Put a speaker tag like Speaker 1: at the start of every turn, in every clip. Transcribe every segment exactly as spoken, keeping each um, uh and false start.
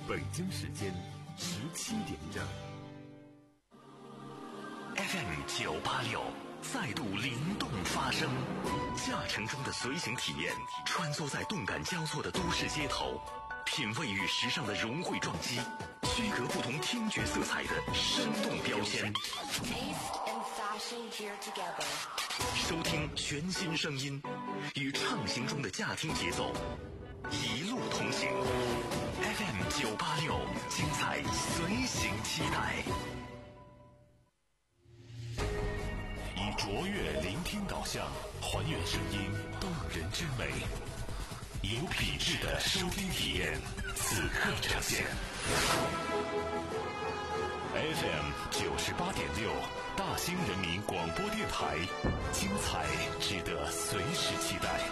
Speaker 1: 北京时间十七点整。
Speaker 2: F M 九八六再度灵动发声，驾乘中的随行体验，穿梭在动感交错的都市街头，品味与时尚的融汇撞击，区隔不同听觉色彩的生动标签。收听全新声音，与畅行中的驾听节奏一路同行。F M 九八六，精彩随行期待。以卓越聆听导向，还原声音动人之美，有品质的收听体验，此刻呈现。F M 九十八点六，大兴人民广播电台，精彩值得随时期待。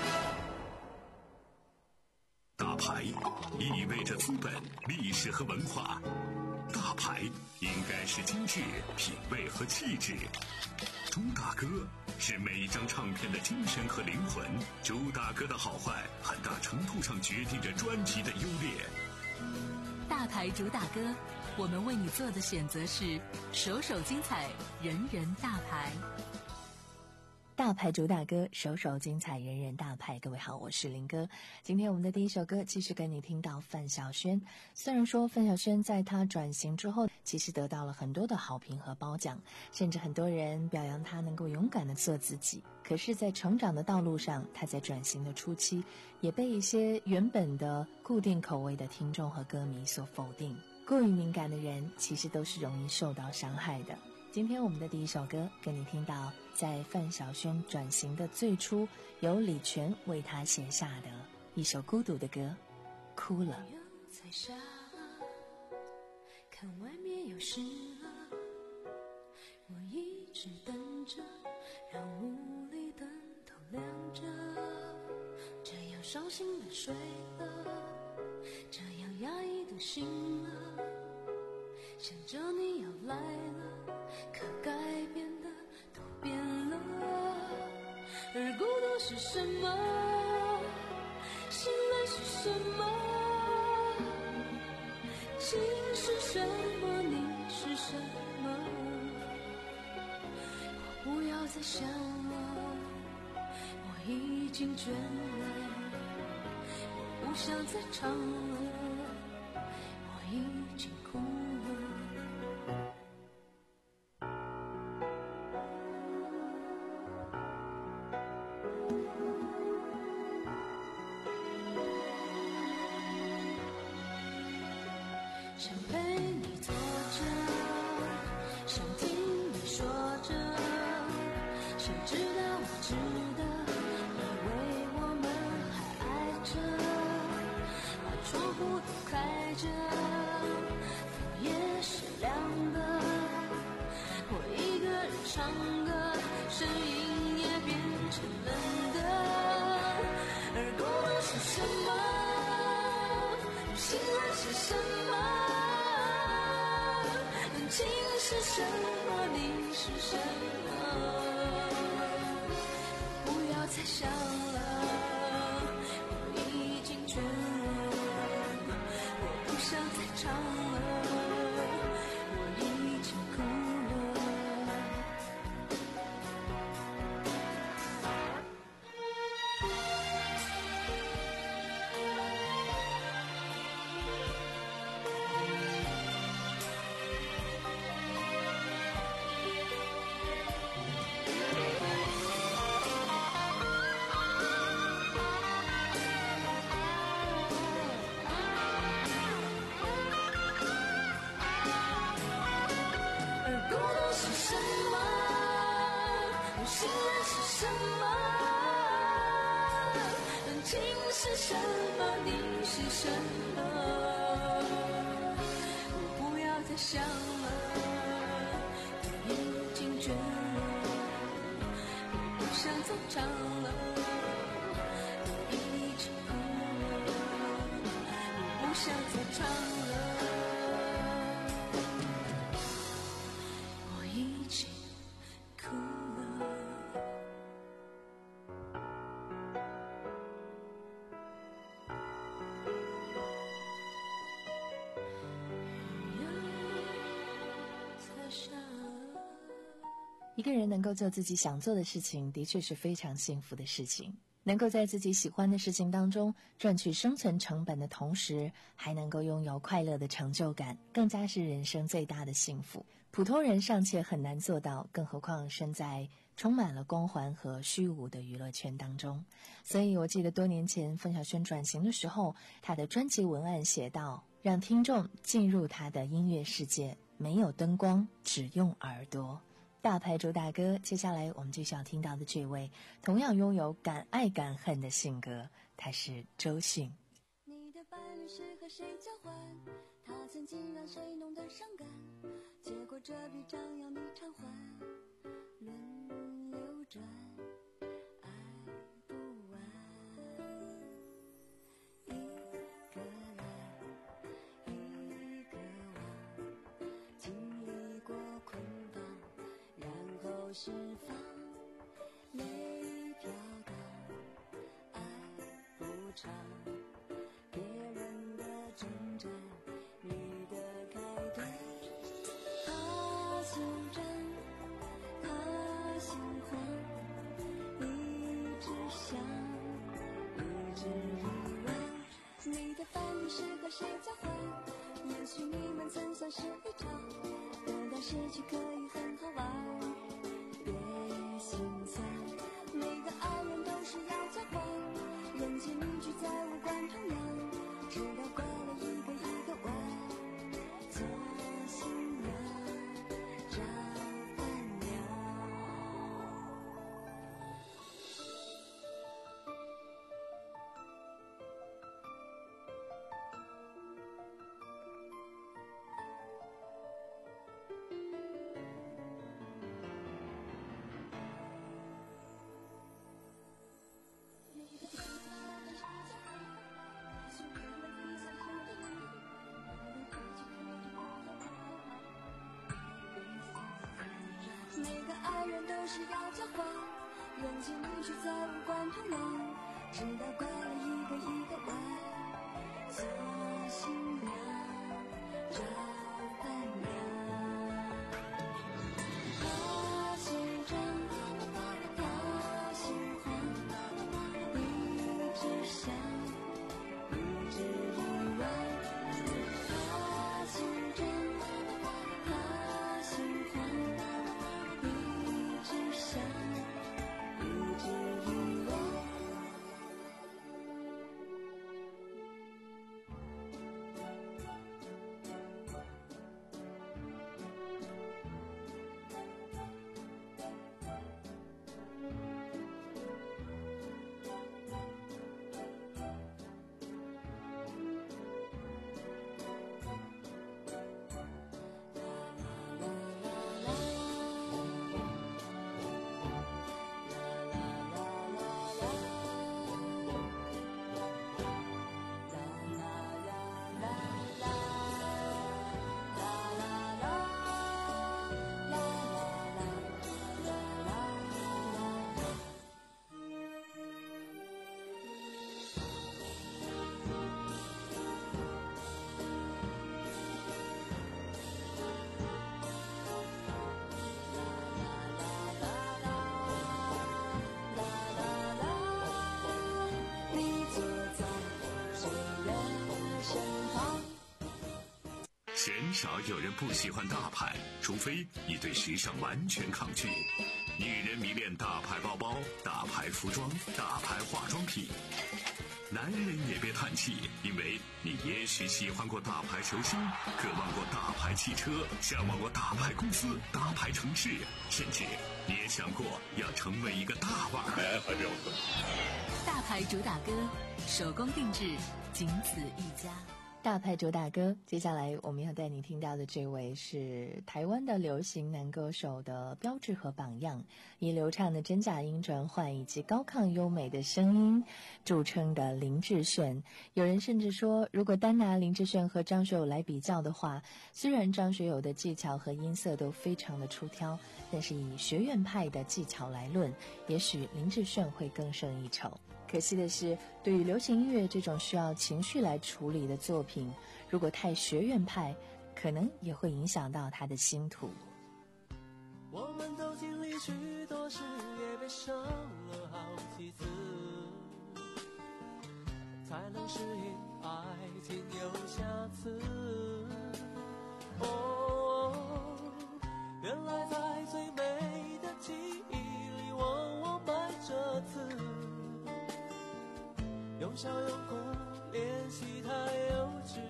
Speaker 2: 大牌意味着资本、历史和文化，大牌应该是精致、品味和气质。朱大哥是每一张唱片的精神和灵魂，朱大哥的好坏很大程度上决定着专辑的优劣。
Speaker 3: 大牌主打歌，我们为你做的选择是首首精彩，人人大牌。
Speaker 4: 大牌主打歌，首首精彩，人人大牌。各位好，我是林哥。今天我们的第一首歌继续跟你听到范晓萱。虽然说范晓萱在她转型之后其实得到了很多的好评和褒奖，甚至很多人表扬她能够勇敢的做自己，可是在成长的道路上，她在转型的初期也被一些原本的固定口味的听众和歌迷所否定。过于敏感的人其实都是容易受到伤害的。今天我们的第一首歌跟你听到在范晓萱转型的最初，由李泉为她写下的一首孤独的歌，哭了。
Speaker 5: 在下看外面有事了，我一直等着，让屋里灯都亮着，这样伤心的睡了，这样压抑的醒了，想着你要来了，可改变的都变了。而孤独是什么？心累是什么？情是什么？你是什么？我不要再想了，我已经倦了，我不想再唱了，我已经哭了。想陪你坐着，想听你说着，谁知道我值得，以为我们还爱着，把窗户都开着，风也是凉的，我一个人唱歌，声音也变成冷的。而孤独是什么？心爱是什么？情是什么？你是什么？不要再想了，我已经倦了，我不想再唱了，我已经哭了。是什么？你是什么？我不要再想了，我已经倦了，我不想再唱了，我已经哭了，我不想再唱了，我已经哭了。
Speaker 4: 一个人能够做自己想做的事情，的确是非常幸福的事情。能够在自己喜欢的事情当中赚取生存成本的同时，还能够拥有快乐的成就感，更加是人生最大的幸福。普通人尚且很难做到，更何况身在充满了光环和虚无的娱乐圈当中。所以我记得多年前凤小轩转型的时候，他的专辑文案写道，让听众进入他的音乐世界，没有灯光，只用耳朵。大牌周大哥，接下来我们就要听到的这位同样拥有敢爱敢恨的性格，他是周迅。
Speaker 5: 你的伴侣是和谁交换？他曾经让谁弄得伤感，结果这笔账要你偿还，轮流转，爱不完，一个来一个往，经历过捆绑，然后释放，泪飘荡，爱不长，别人的征战，你的开端，他心真，他心慌，一直想，一直遗忘，你的伴侣是和谁交换？也许你们曾相识一场，得到失去可以很好玩，别心酸，每个爱人都是要交换，人情邻居再无关痛痒，直到拐了一个一个弯，做新娘找伴娘。每个爱人都是要交换，人情邻居再无关痛痒，直到拐了一个一个弯，做新娘找伴娘。他心真，他心慌，一直想，一直遗忘，他心真，他心慌，一直想，一直遗忘。
Speaker 2: 鲜少有人不喜欢大牌，除非你对时尚完全抗拒。女人迷恋大牌包包、大牌服装、大牌化妆品。男人也别叹气，因为你也许喜欢过大牌球星，渴望过大牌汽车，向往过大牌公司、大牌城市，甚至你也想过要成为一个大腕儿。
Speaker 3: 大牌主打歌，手工定制，仅此一家。
Speaker 4: 大牌周大哥，接下来我们要带你听到的这位是台湾的流行男歌手的标志和榜样，以流畅的真假音转换以及高亢优美的声音著称的林志炫。有人甚至说，如果单拿林志炫和张学友来比较的话，虽然张学友的技巧和音色都非常的出挑，但是以学院派的技巧来论，也许林志炫会更胜一筹。可惜的是，对于流行音乐这种需要情绪来处理的作品，如果太学院派，可能也会影响到他的星途。
Speaker 6: 我们都经历许多事，也被伤了好几次，才能适应爱情有瑕疵。哦，原来在最美的记忆里，往往埋着刺，用笑用哭联系太幼稚。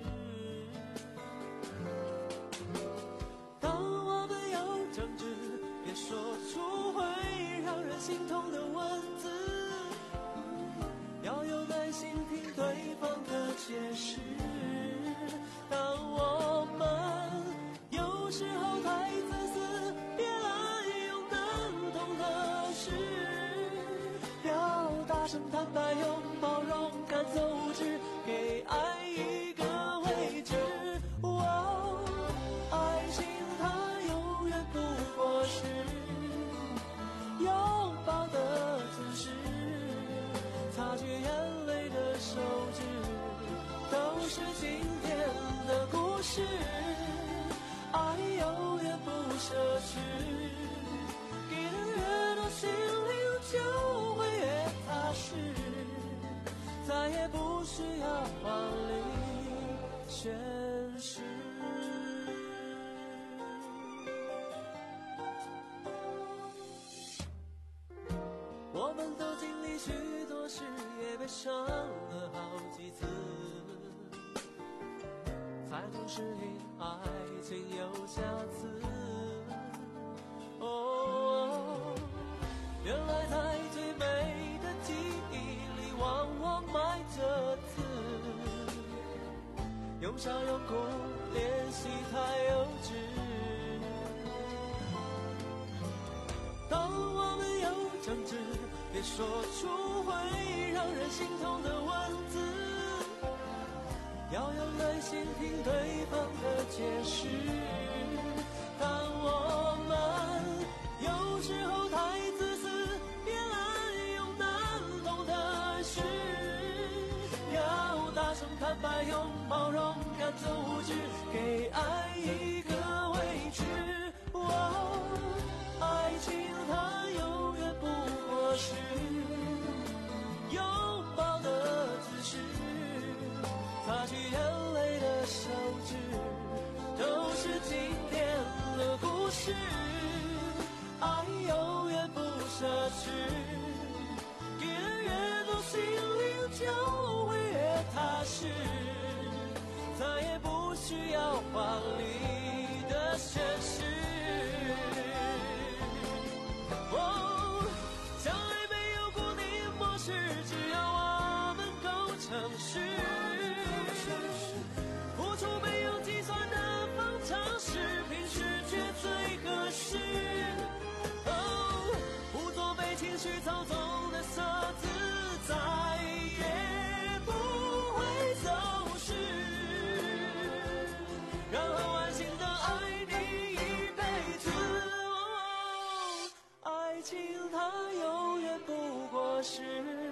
Speaker 6: 当我们有争执，别说出会让人心痛的文字，要有耐心听对方的解释。当我们有时候太自私，别滥用能懂的事，要大声坦白，用包容赶走之，给爱一个位置。哦，爱情它永远不过是拥抱的姿势，擦去眼泪的手指，都是经典的故事。爱永远不奢侈，给的越多，心灵就会越踏实，再也不需要华丽宣誓。我们都经历许多事，也被伤了好几次，才能适应爱情有瑕疵。哦，原来在最美的记忆里，往往埋着刺，用笑用哭联系太幼稚。当我们有争执，别说出会让人心痛的文字，要有耐心听对方的解释。当我们有时候太自私，别滥用难懂的事，要大声坦白，用包容赶走无知，给爱一个位置。哦，爱情它永远不过是拥抱的姿势，擦去眼泪的手指，都是经典的故事。爱永远不奢侈，给的越多，心灵就会越踏实，再也不需要华丽的宣誓。哦，相爱没有固定模式，只要我们够诚实，付出没有计算的方程式，平时却最合适。哦，不做被情绪操纵的色字，再也不会走失，然后安心的爱你一辈子。哦，爱情它永远不过是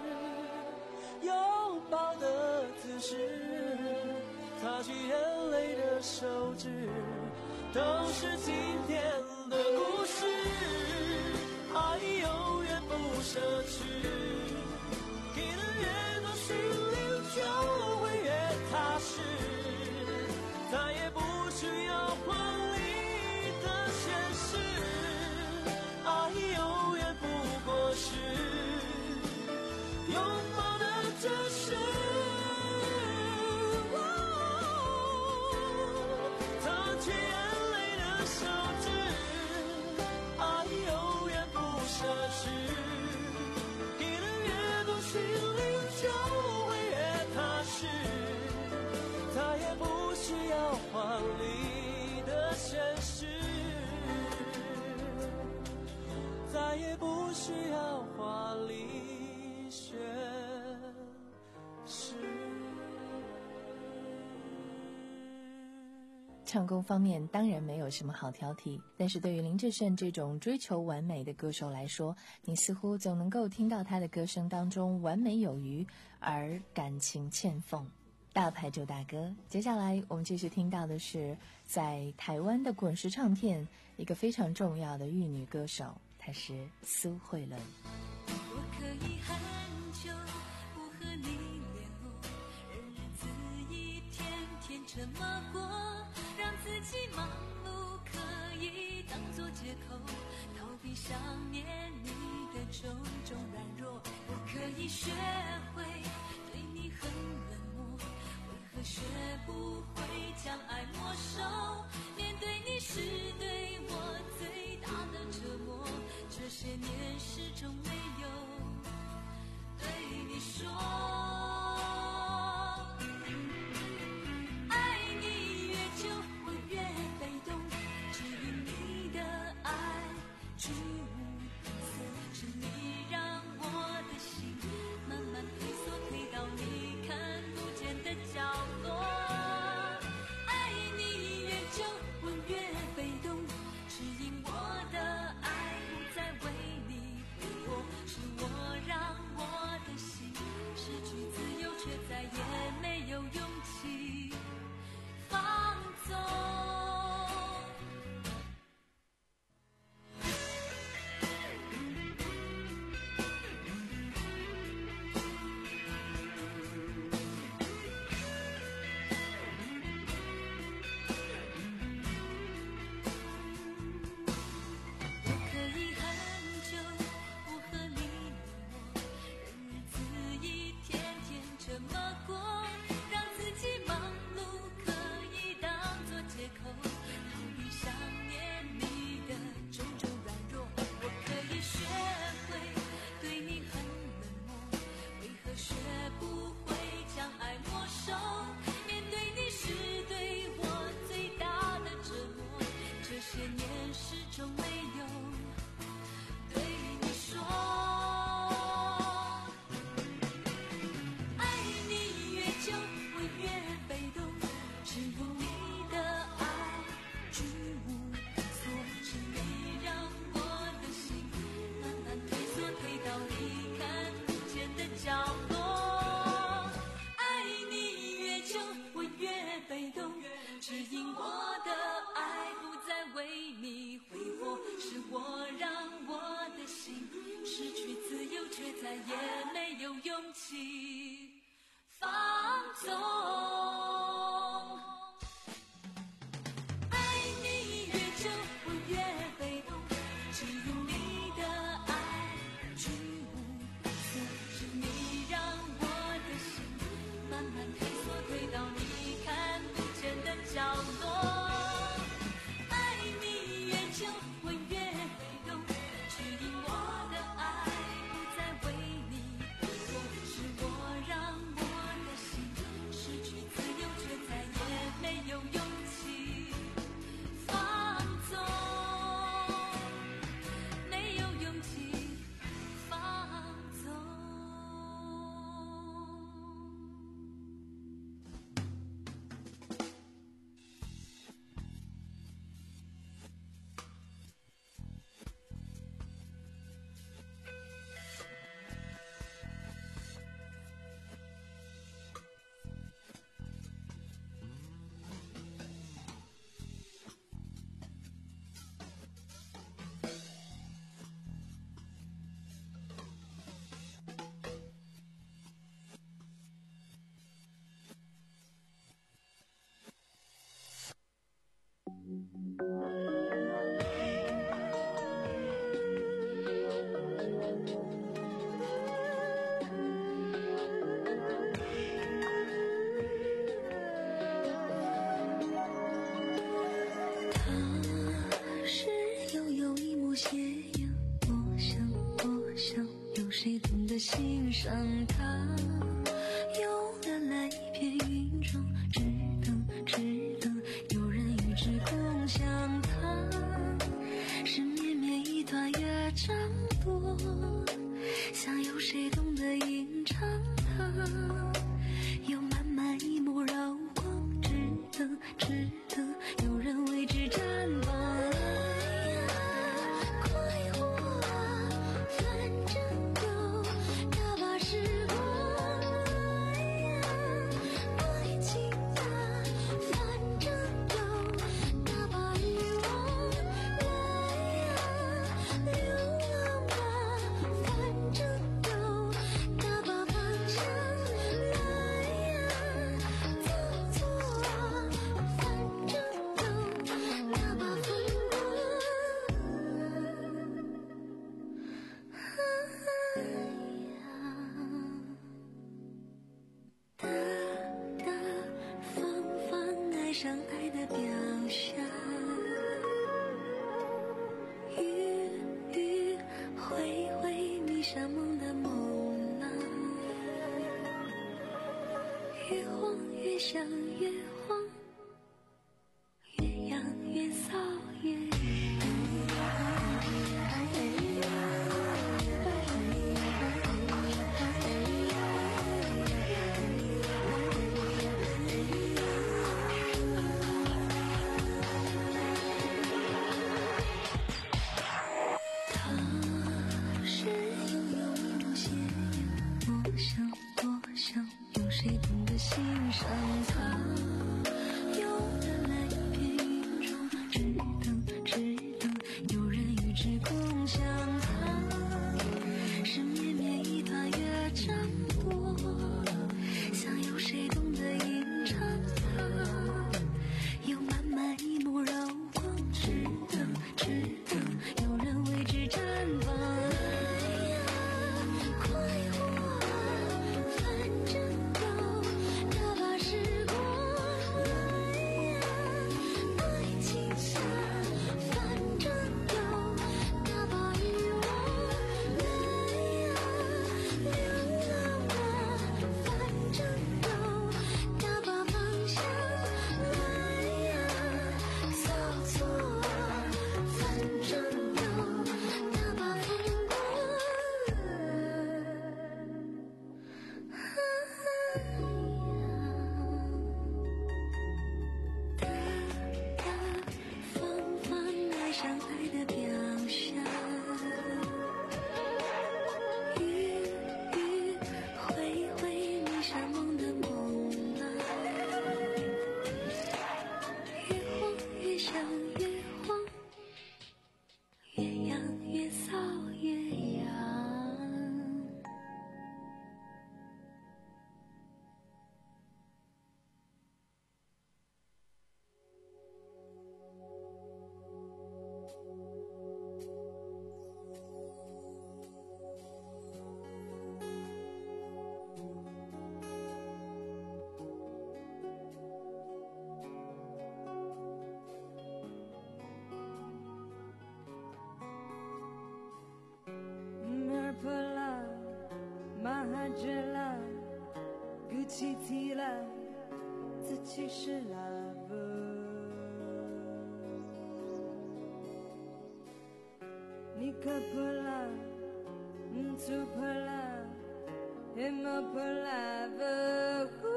Speaker 6: 拥抱的姿势，擦去眼泪的手指，都是经典的故事。爱永远不奢侈，给的越多，心灵就会越踏实，再也不需要华丽的宣誓。爱永远不过是拥抱的姿势。华丽的宣誓，再也不需要华丽宣誓。
Speaker 4: 唱功方面当然没有什么好挑剔，但是对于林志炫这种追求完美的歌手来说，你似乎总能够听到他的歌声当中完美有余，而感情欠奉。大牌周大哥，接下来我们继续听到的是在台湾的滚石唱片一个非常重要的玉女歌手，她她是苏慧伦。
Speaker 5: 我可以很久不和你联络，任日子一天天这么过，让自己忙碌可以当作借口，逃避想念你的种种软弱。我可以学会对你很冷漠，为何学不会将爱没收？面对你是对我最大的折磨，这些年始终没有对你说。爱你越久我越被动，只因你的爱居无定所，是你让我的心慢慢退缩，退到你看不见的角落。爱你越久我越被动，只因我的爱不再为你挥霍，是我让我的心失去自由，却再也没有勇气放纵。我可以很久不和你联络，任日子一天天这么过，让自己忙碌可以当作借口，逃避想念你的种种软弱。我可以学会对你很冷漠，为何学不会将爱没收？面对你是对我最大的折磨，这些年始终没有对你说。爱你越久我越被动，只因你的爱居无定所，是你让我的心慢慢退缩，退到你看不见的角落。爱你越久我越被动，只因我的爱不再为你挥霍，是我让我的心失去自由，却再也没有勇气放纵。爱你越久我越被动，只因你的爱居无定所，是你让我的心慢慢退缩，退到你看不见的角落。爱你越久我越被动，只因我的爱不再为你挥霍，是我让我的心失去自由，却再也没有勇气放纵，没有勇气放纵。他是悠悠一抹斜阳，我想我想有谁懂得欣赏他，有的来一片云中，只等只等有人与之共享它，是绵绵一段乐章多，想有谁懂得吟唱它，有满满一抹绕光，只等只等有人为之绽放。哎呀，快活啊，反正都大把时晃，越养越骚越
Speaker 7: 起起来，自己是 lover。你可破了，嗯，出破了，也没破了不。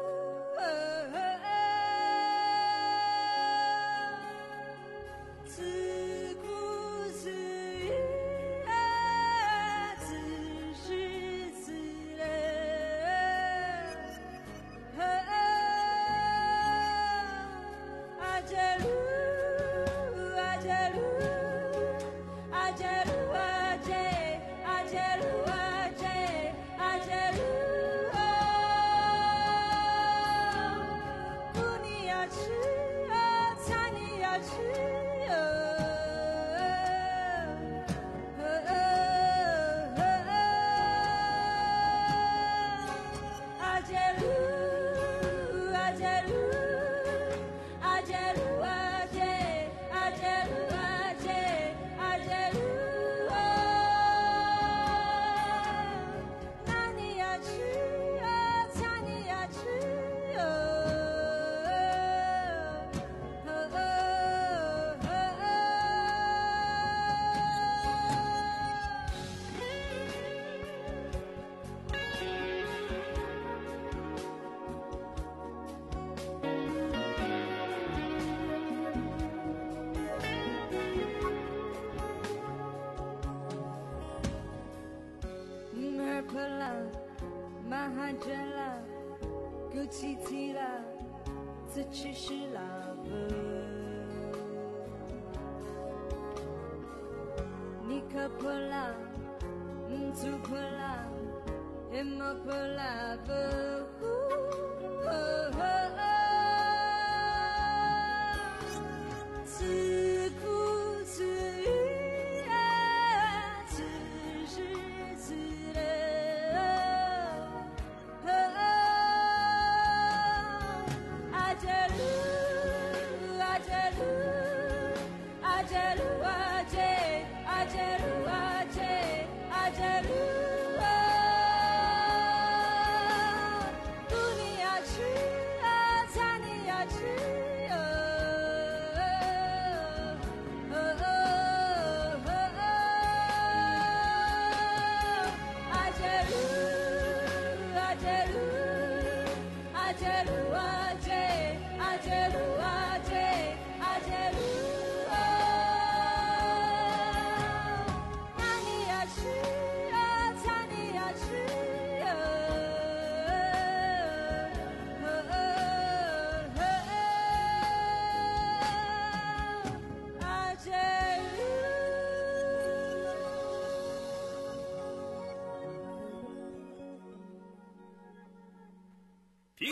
Speaker 7: 自顾自语啊，自是自乐。阿杰鲁，阿杰鲁，阿杰鲁，阿杰，阿杰鲁，阿杰，阿杰鲁。不你要吃啊，菜你要吃。马哈着了，鼓起起了，自己是 lover。你可破了，嗯，做破了，也没破了不。自顾自语啊，自是自乐。阿杰鲁，阿杰鲁，阿杰鲁，阿杰，阿杰鲁，阿杰，阿杰鲁。不你要去。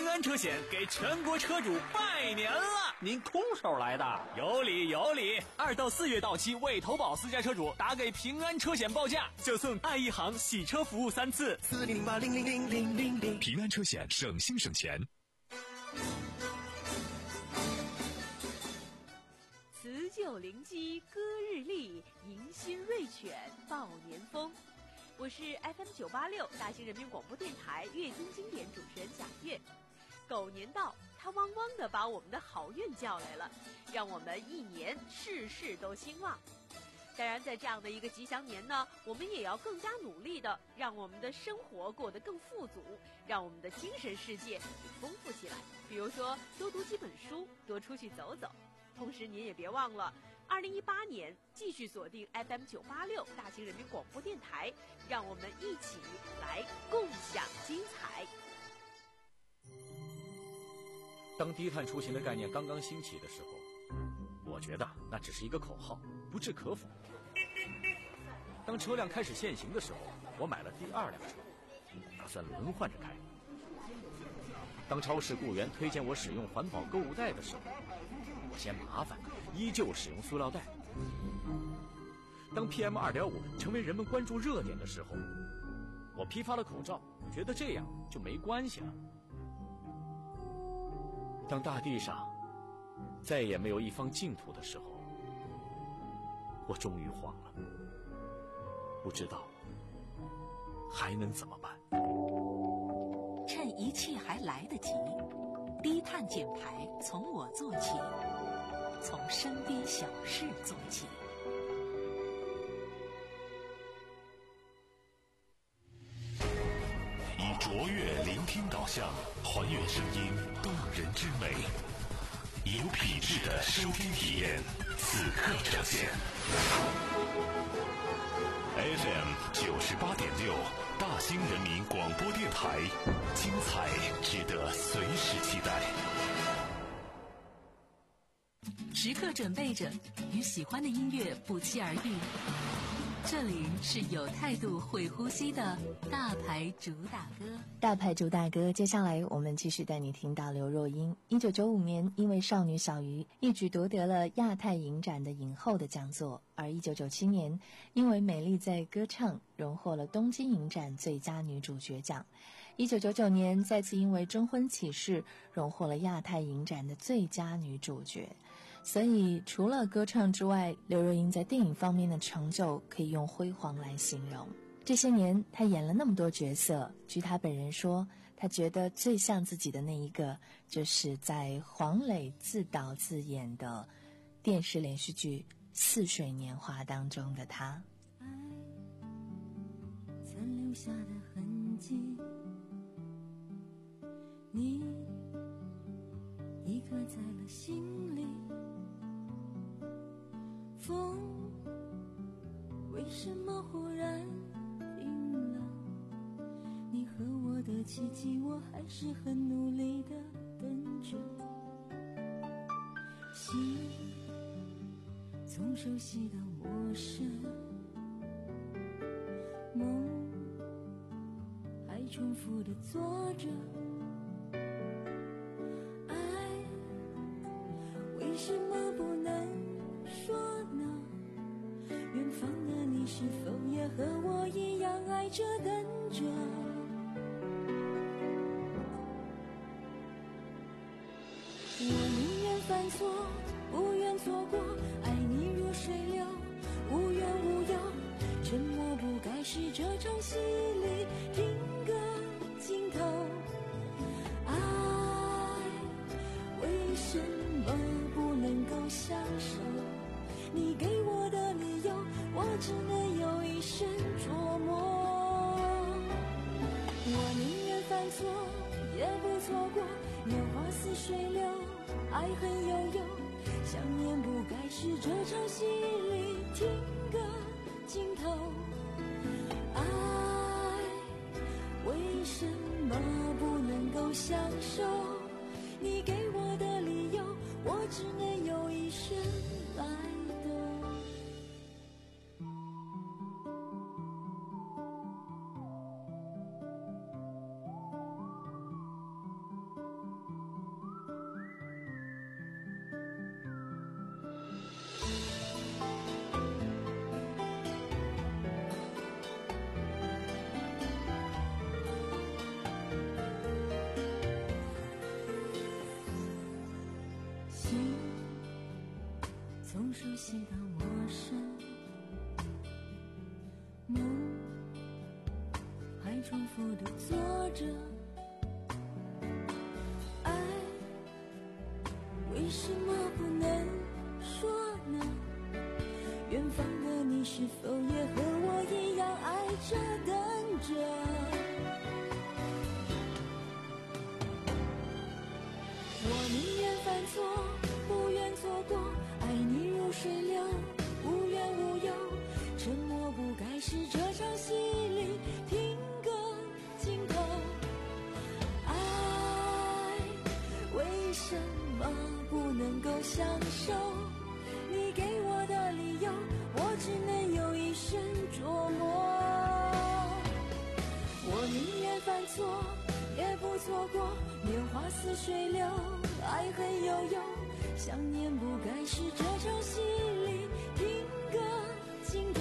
Speaker 8: 平安车险给全国车主拜年了！
Speaker 9: 您空手来的？
Speaker 8: 有理有理！二到四月到期未投保私家车主，打给平安车险报价，就送爱一行洗车服务三次。
Speaker 1: 四零零八零零零零零零。
Speaker 2: 平安车险，省心省钱。
Speaker 10: 辞旧临机歌日丽，迎新瑞犬报年风。我是 F M 九八六大兴人民广播电台乐听经典主持人贾月。狗年到，它汪汪地把我们的好运叫来了，让我们一年事事都兴旺。当然，在这样的一个吉祥年呢，我们也要更加努力的让我们的生活过得更富足，让我们的精神世界丰富起来。比如说，多读几本书，多出去走走。同时，您也别忘了，二零一八年继续锁定 F M 九八六大兴人民广播电台，让我们一起来共享精彩。
Speaker 9: 当低碳出行的概念刚刚兴起的时候，我觉得那只是一个口号，不置可否。当车辆开始限行的时候，我买了第二辆车，打算轮换着开。当超市雇员推荐我使用环保购物袋的时候，我嫌麻烦，依旧使用塑料袋。当 P M 二点五 成为人们关注热点的时候，我批发了口罩，觉得这样就没关系了。当大地上再也没有一方净土的时候，我终于慌了，不知道还能怎么办。
Speaker 3: 趁一切还来得及，低碳减排从我做起，从身边小事做起。
Speaker 2: 以卓越聆听导向，还原声音动人之美，有品质的收听体验，此刻呈现。F M 九十八点六，大兴人民广播电台，精彩值得随时期待。
Speaker 3: 时刻准备着，与喜欢的音乐不期而遇。这里是有态度、会呼吸的大牌主打歌。
Speaker 4: 大牌主打歌，接下来我们继续带你听到刘若英。一九九五年，因为《少女小鱼》一举夺得了亚太影展的影后的讲座，而一九九七年，因为《美丽在歌唱》荣获了东京影展最佳女主角奖。一九九九年，再次因为《征婚启事》荣获了亚太影展的最佳女主角。所以除了歌唱之外，刘若英在电影方面的成就可以用辉煌来形容。这些年她演了那么多角色，据她本人说，她觉得最像自己的那一个就是在黄磊自导自演的电视连续剧《似水年华》当中的她。
Speaker 5: 爱残留下的痕迹，你已刻在了心里。风为什么忽然停了？你和我的奇迹，我还是很努力的等着。心从熟悉到陌生，梦还重复的做着。爱为什么不能说呢？远方的你是否也和我一样爱着等着？我宁愿犯错，不愿错过，爱你如水流，无怨无尤。沉默不该是这场戏里听个尽头。爱为什么不能够享受？你给我的理由，我只能有一生琢磨。我宁愿犯错，也不错过。年华似水流，爱恨悠悠。想念不该是这场戏里听个尽头。爱为什么不能够享受？你给我的理由，我只能有一生来。 从熟悉到陌生，梦还重复地做着，爱为什么不能说呢？远方的你是否也和我一样爱着等着？我宁愿犯错，不愿错过，爱你如水流，无怨无忧，沉默不该是这场戏里听个尽头。爱为什么不能够享受？你给我的理由，我只能用一生琢磨。我宁愿犯错，也不错过，年华似水流，爱恨悠悠，想念不该是这场戏里听个尽头。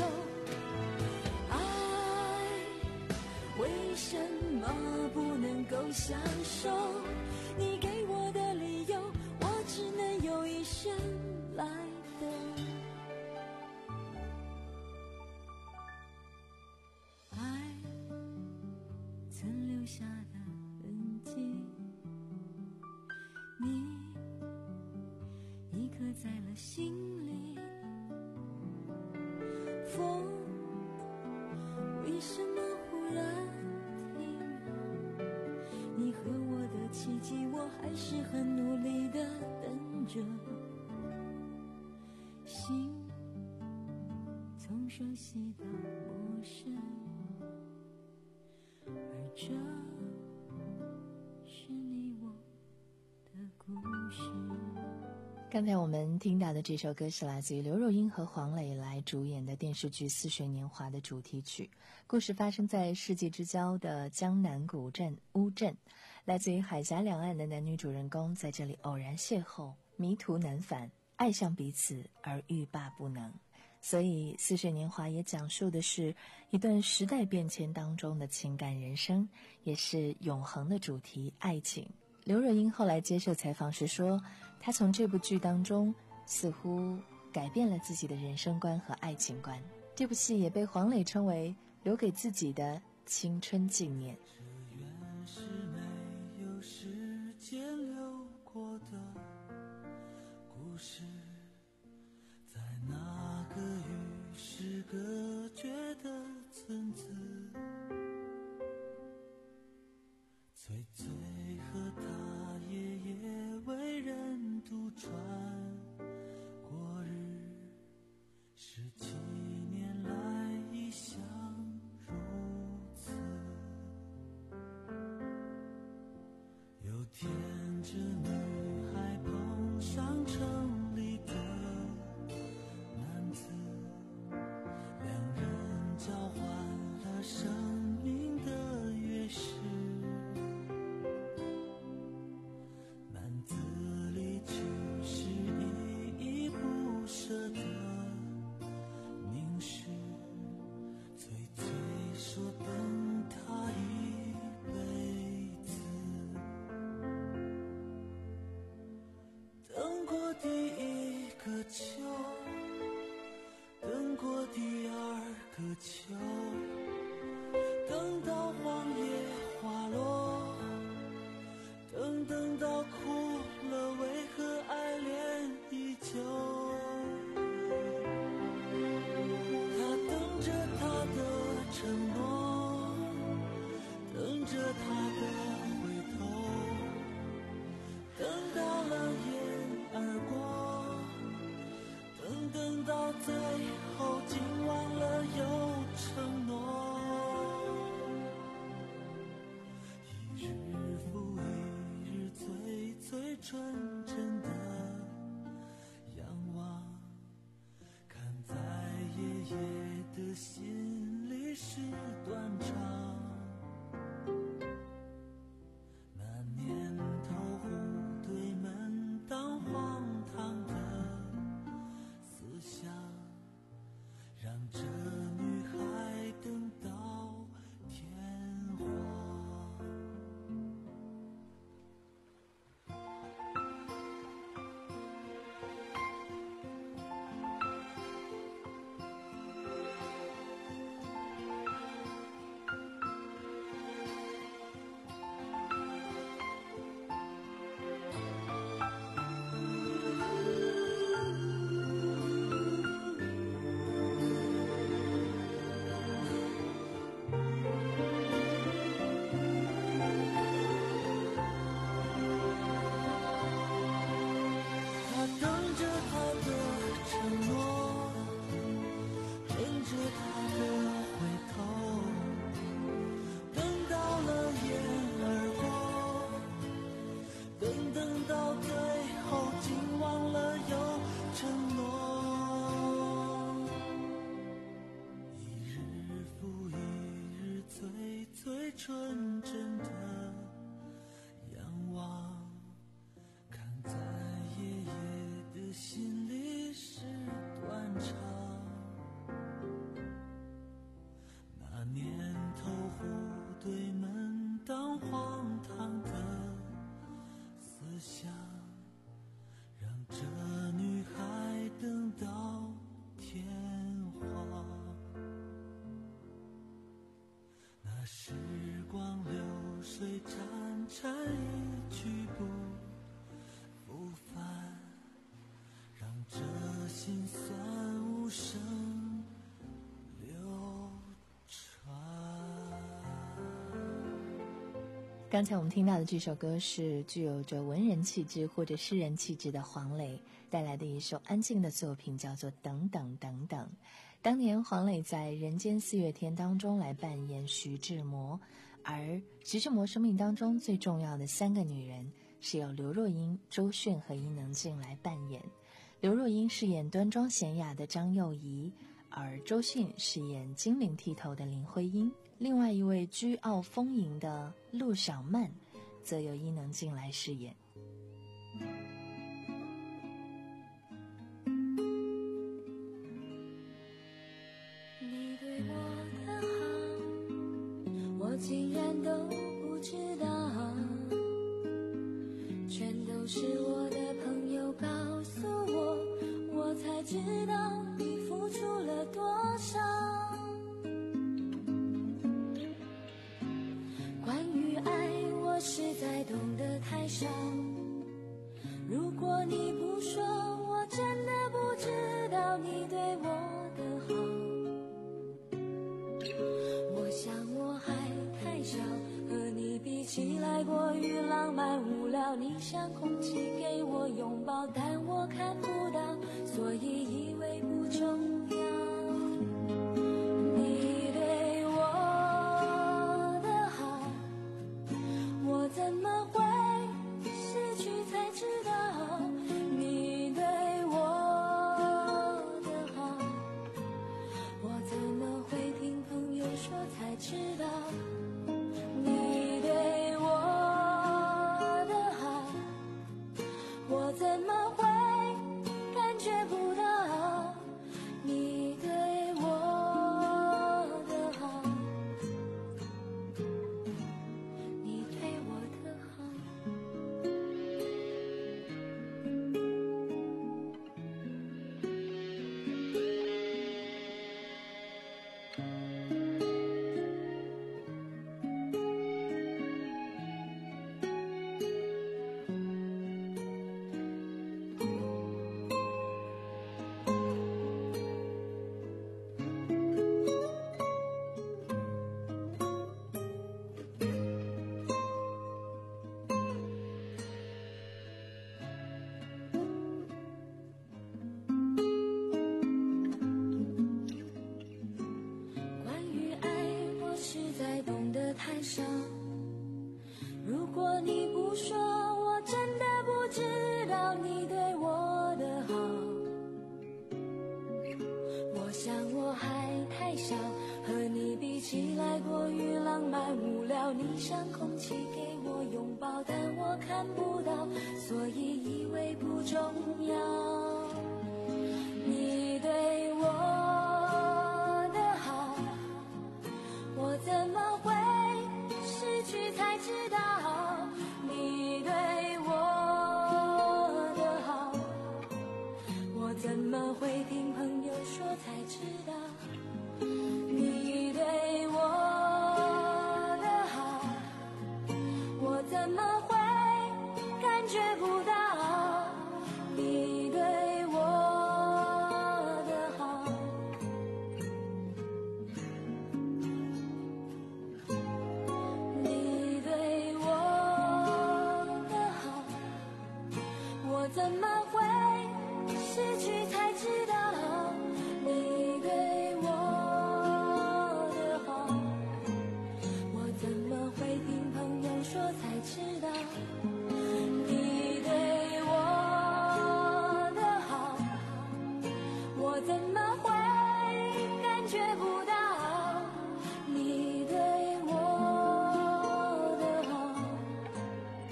Speaker 5: 爱为什么不能够享受？你给我的理由，我只能用一生来等。爱曾留下的痕迹，你已刻在了心里。风为什么忽然停了？你和我的奇迹，我还是很努力地等着。心从熟悉到陌生，而这是你我的故事。
Speaker 4: 刚才我们听到的这首歌是来自于刘若英和黄磊来主演的电视剧《似水年华》的主题曲。故事发生在世纪之交的江南古镇乌镇，来自于海峡两岸的男女主人公在这里偶然邂逅，迷途难返，爱上彼此而欲罢不能。所以《似水年华》也讲述的是一段时代变迁当中的情感人生，也是永恒的主题——爱情。刘若英后来接受采访时说，她从这部剧当中似乎改变了自己的人生观和爱情观。这部戏也被黄磊称为留给自己的青春纪念。
Speaker 6: 这原是没有时间流过的故事，在那个与世隔绝的村子，翠翠和他爷爷为人独传过日，十七年来一向如此。有天这女孩碰上城里的男子，两人交换了生命的钥匙，男子离去时依依不舍的凝视，翠翠说等他一辈子，等过第一个秋，等过第二个秋，等到黄叶花落，等等到哭了，为何爱恋依旧？他等着他的承诺，等着他的回头，等到冷眼而过，等等到最后竟忘了有承诺。一日复一日，最最纯真的仰望，看在爷爷的心里是断肠。那年头户对门当荒唐的思想，让这女孩等到天荒。 水潺潺一去不复返，让这心酸无声流传。
Speaker 4: 刚才我们听到的这首歌是具有着文人气质或者诗人气质的黄磊带来的一首安静的作品，叫做《等等等等》。当年黄磊在《人间四月天》当中来扮演徐志摩，而徐志摩生命当中最重要的三个女人是由刘若英、周迅和伊能静来扮演。刘若英饰演端庄娴雅的张幼仪，而周迅饰演精灵剔透的林徽因，另外一位倨傲丰盈的陆小曼则由伊能静来饰演。
Speaker 5: 你对我的好，我竟然都不知道，全都是我的朋友告诉我，我才知道你付出了多少。关于爱，我实在懂得太少，如果你不说，我真的不知道你对我的好。我想我还太小，和你比起来过于浪漫无聊，你像空气给我拥抱，但我看不到，所以以为不重要。你对我的好，我怎么会失去才知道？你对我的好，我怎么会听朋友说才知道？你对我的好，我怎么会感觉不到？你对我的好，你对我的好。关于爱，我实在懂得太少，如果你不说，我真的不知道你对我的好。我想我还太小，和你比起来过于浪漫无聊，你像空气给我拥抱，但我看不到，所以以为不重要。你对我的好，我怎么会失去才知道？你对我的好，我怎么会听朋友说才知道？你对我的好，我怎么会感觉不到？你对我的好，你对我的好，我怎么会失去才知道？你对我的好，我怎么会听朋友说才知道？你对我的好，我怎么会感觉不到？你对我的好，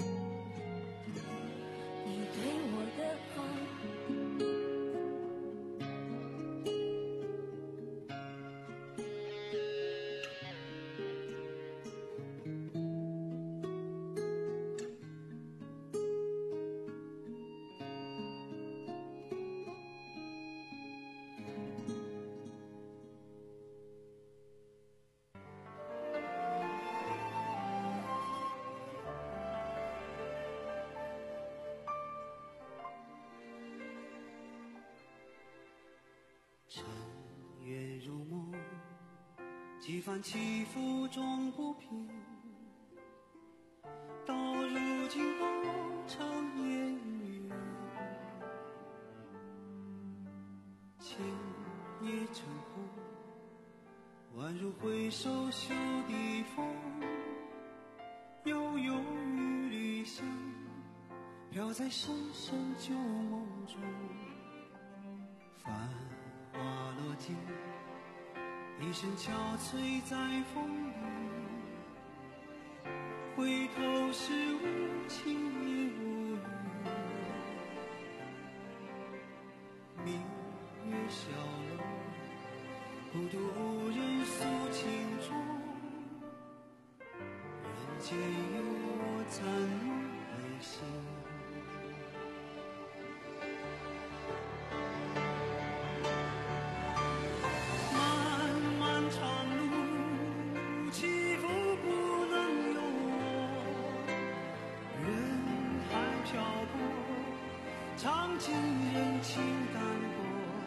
Speaker 5: 你对我的好。
Speaker 1: 几番起伏终不平，到如今化成烟云，千叶成空，宛如回首袖底风，悠悠雨里香，飘在深深旧梦中。繁花落尽，一声憔悴在风里，回头是无情也无语。明月小楼，孤独无人诉情衷，人间有我残留爱心。尝尽人情淡薄，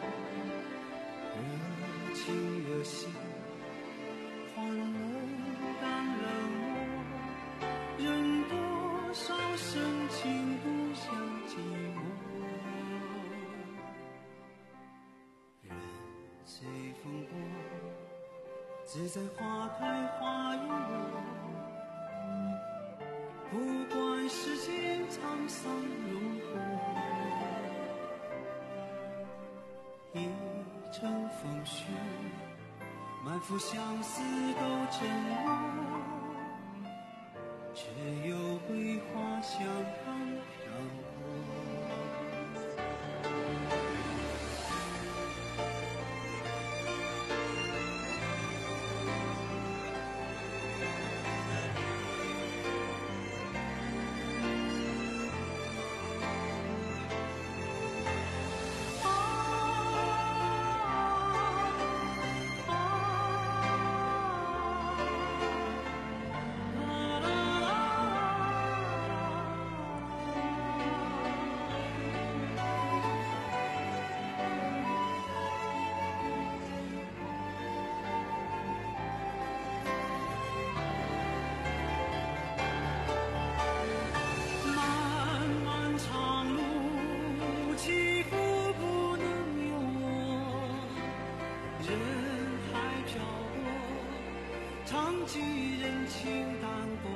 Speaker 1: 热情热心，欢乐淡冷漠，人多少深情独享寂寞。人随风过，自在花开花又落，不管世间沧桑如何，一程风絮，满腹相思都沉默，只有桂花香飘过。常记人情淡薄，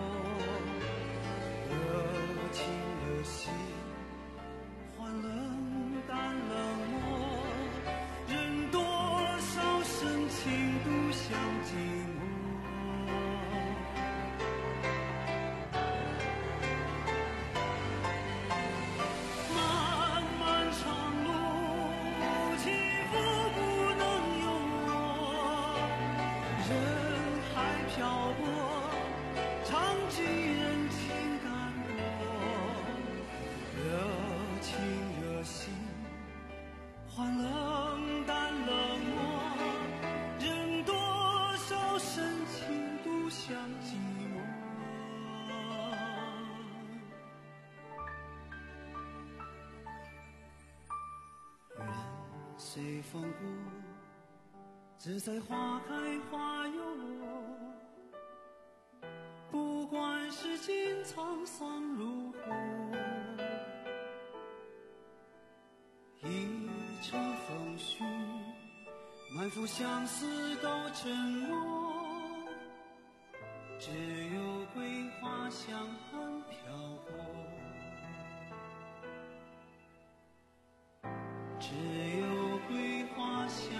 Speaker 1: 热情热心，欢冷淡冷漠，人多少深情独享寂寞。漫漫长路，起伏不能有我，人漂泊，常记人情淡薄，热情热心，欢冷淡冷漠，人多少深情独享寂寞。人随风过，自在花开花又落，不管世间沧桑如何，一程风絮，满腹相思都沉默，只有桂花香寒飘过，只有桂花香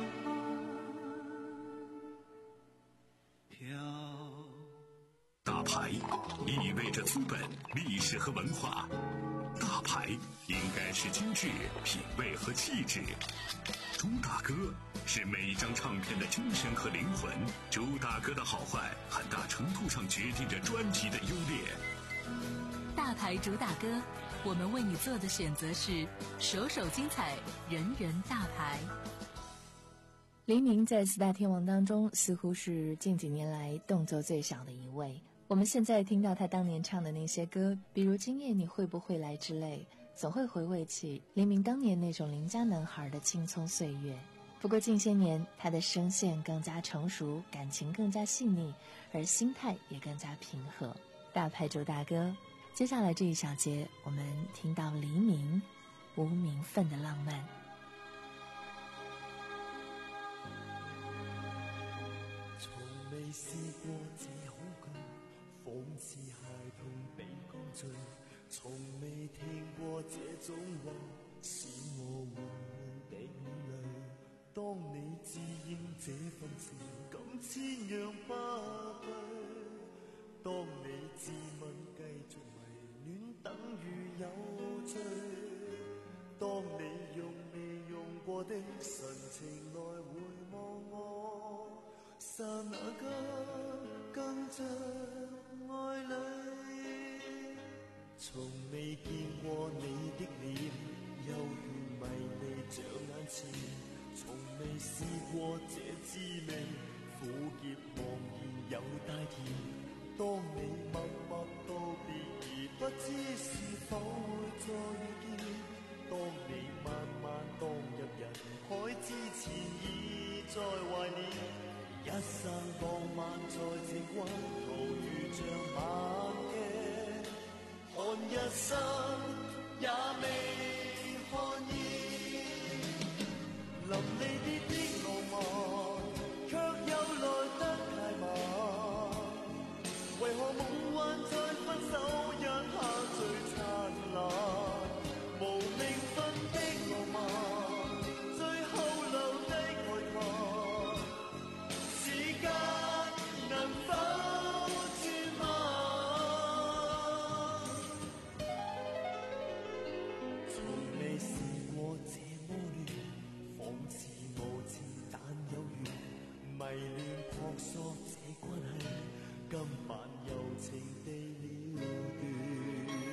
Speaker 1: 飘。
Speaker 2: 大牌意味着资本、历史和文化，大牌应该是精致、品味和气质。朱大哥是每一张唱片的精神和灵魂，朱大哥的好坏很大程度上决定着专辑的优劣。
Speaker 3: 大牌主打歌，我们为你做的选择是首首精彩，人人大牌。
Speaker 4: 黎明在四大天王当中似乎是近几年来动作最小的一位。我们现在听到他当年唱的那些歌，比如今夜你会不会来之类，总会回味起黎明当年那种邻家男孩的青葱岁月。 不过近些年他的声线更加成熟，感情更加细腻，而心态也更加平和。大牌周大哥，接下来这一小节我们听到黎明无名分的浪漫。
Speaker 6: 從未試過這恐懼，仿似孩童被灌醉，從未聽過這種話，使我緩緩的淚。當你自認這份情感千樣不對，當你自問繼續迷戀等於有罪，當你用未用過的神情來回望我，剎那間更像愛侶。從未見過你的臉，猶如迷離像眼前，從未試過這滋味，苦澀茫然又帶甜。當你默默道別而不知是否會再遇見，當你慢慢當入人海之前已在懷念，一生浪漫在這關頭如像晚鏡，看一生也未看厭。臨離別的浪漫，卻又來得太慢，為何夢幻在分手一刻最燦爛？無名分的浪漫，最後留低慨嘆，時間能否轉慢？從未試過這麼亂，仿似無情但有緣，迷戀撲朔這關係，今晚柔情地了斷。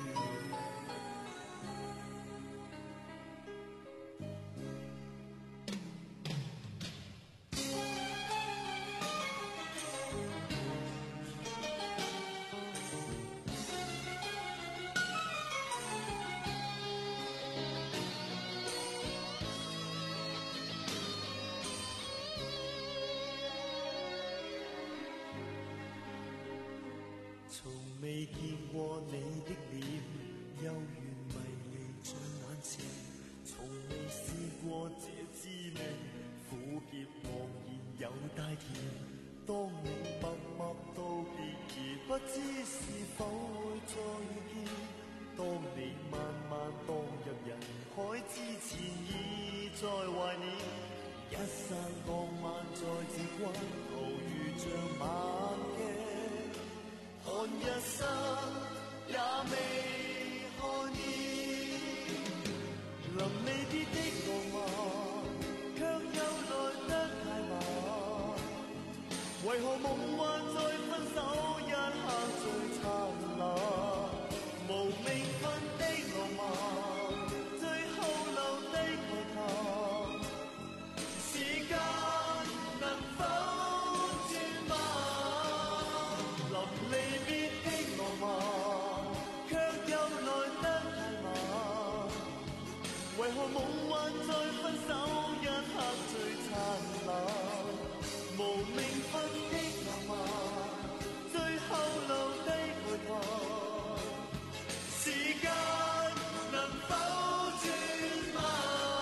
Speaker 6: 從未見過你的臉，猶如迷離在眼前，從未試過這滋味，苦澀茫然又帶甜。當你默默道別而不知是否會再遇見，當你慢慢當入人海之前已在懷念，一剎浪漫在這關頭如像晚鏡，看一生也未看厭。臨離別的浪漫，卻又來得太慢，為何夢幻在分手一刻最燦爛？無名分的浪漫，最後留低慨嘆，時間能否轉慢？臨離別的浪漫，卻又來得太慢，為何夢幻在分手一刻最燦爛？無名分的浪漫，最後留低慨嘆，時間能否轉慢？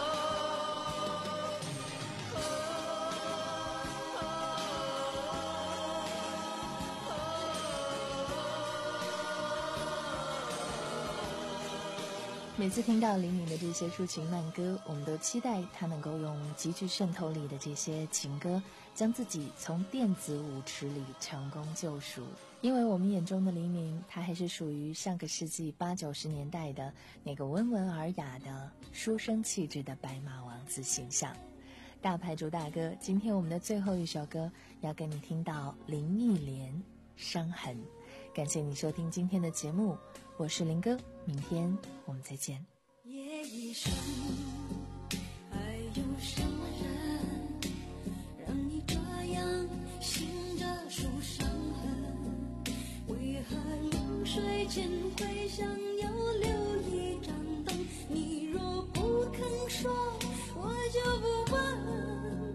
Speaker 4: 每次听到黎明的这些抒情慢歌，我们都期待他能够用极具渗透力的这些情歌，将自己从电子舞池里成功救赎。因为我们眼中的黎明，他还是属于上个世纪八九十年代的那个温文尔雅的书生气质的白马王子形象。大牌主大哥，今天我们的最后一首歌要跟你听到林忆莲《伤痕》。感谢你收听今天的节目，我是林哥，明天我们再见。
Speaker 5: 夜已深，还有什么人让你这样醒着数伤痕？为何临睡前会想要留一盏灯？你若不肯说，我就不问。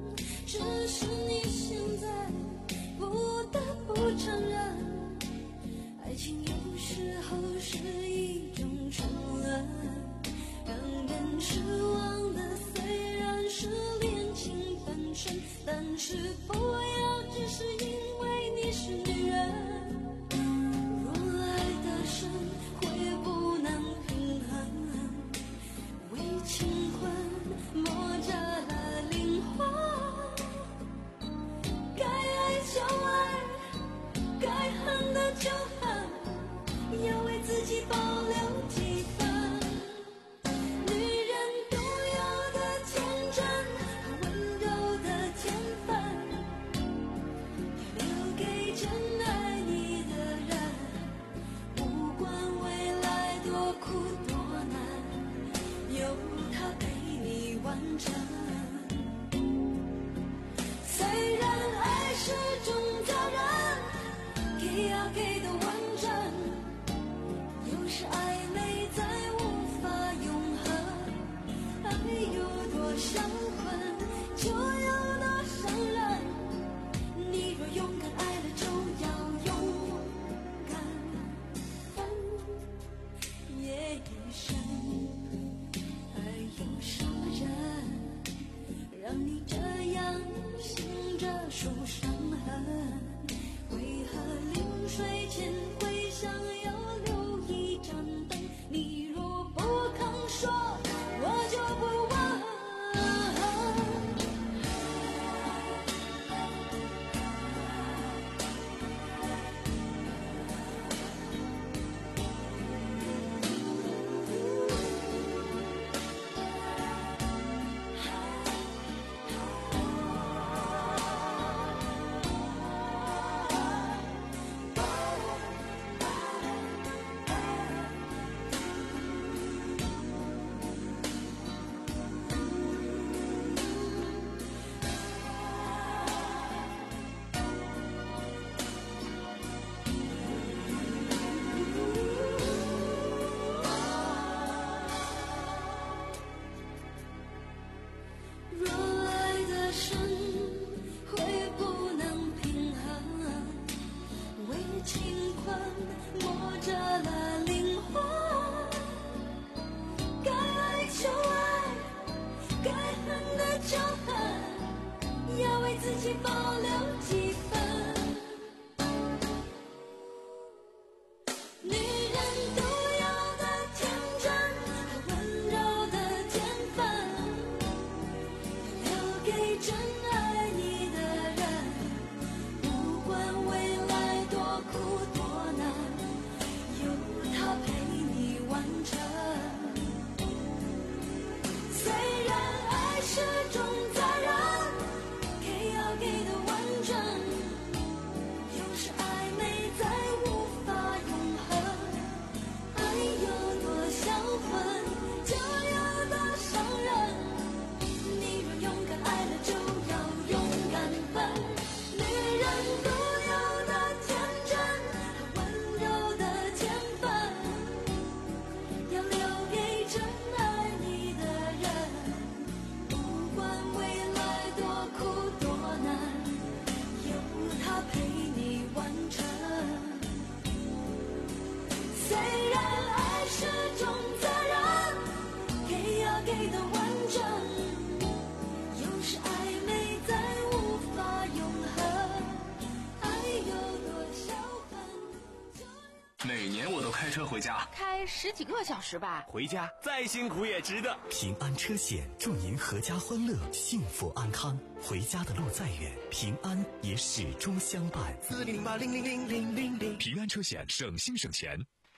Speaker 2: 家？
Speaker 11: 开十几个小时吧。
Speaker 8: 回家再辛苦也值得。
Speaker 12: 平安车险祝您阖家欢乐，幸福安康。回家的路再远，平安也始终相伴。
Speaker 13: 四零零八零零零零零零。
Speaker 2: 平安车险，省心省钱。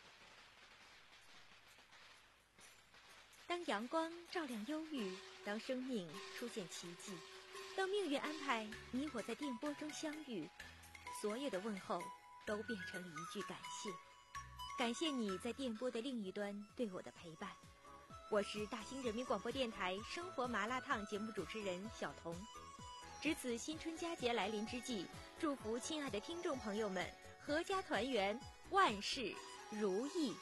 Speaker 14: 当阳光照亮忧郁，当生命出现奇迹，当命运安排你我在电波中相遇，所有的问候都变成了一句感谢。感谢你在电波的另一端对我的陪伴。我是大兴人民广播电台生活麻辣烫节目主持人小彤。值此新春佳节来临之际，祝福亲爱的听众朋友们阖家团圆，万事如意。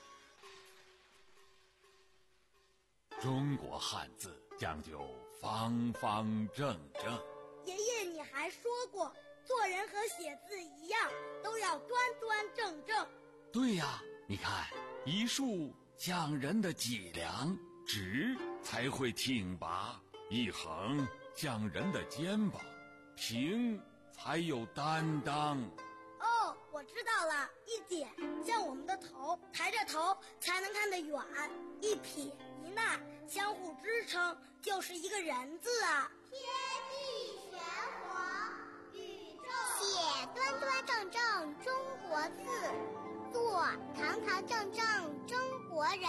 Speaker 15: 中国汉字讲究方方正正。
Speaker 16: 爷爷，你还说过，做人和写字一样，都要端端正正。
Speaker 15: 对呀，你看，一竖讲人的脊梁，直才会挺拔；一横讲人的肩膀，平才有担当。
Speaker 16: 哦，我知道了，一点像我们的头，抬着头才能看得远；一撇一捺相互支撑，就是一个人字啊。
Speaker 17: 天地玄黄，宇宙写端端正正中国字，做堂堂正正中国人。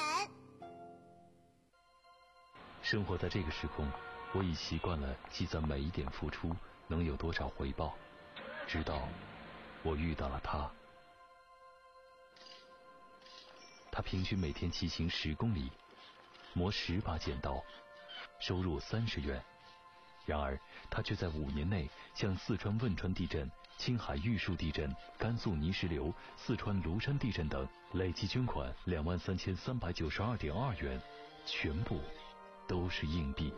Speaker 18: 生活在这个时空，我已习惯了计算每一点付出能有多少回报，直到我遇到了他。他平均每天骑行十公里，磨十把剪刀，收入三十元。然而他却在五年内向四川汶川地震、青海玉树地震、甘肃泥石流、四川庐山地震等累计捐款两万三千三百九十二点二元，全部都是硬币。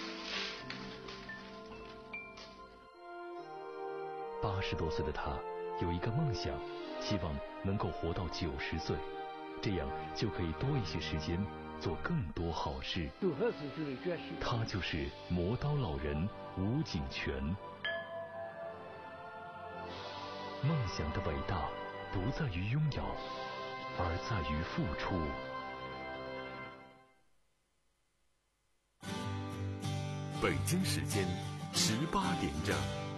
Speaker 18: 八十多岁的他有一个梦想，希望能够活到九十岁，这样就可以多一些时间做更多好事。他就是磨刀老人吴景全。梦想的伟大不在于拥有，而在于付出。
Speaker 2: 北京时间十八点整。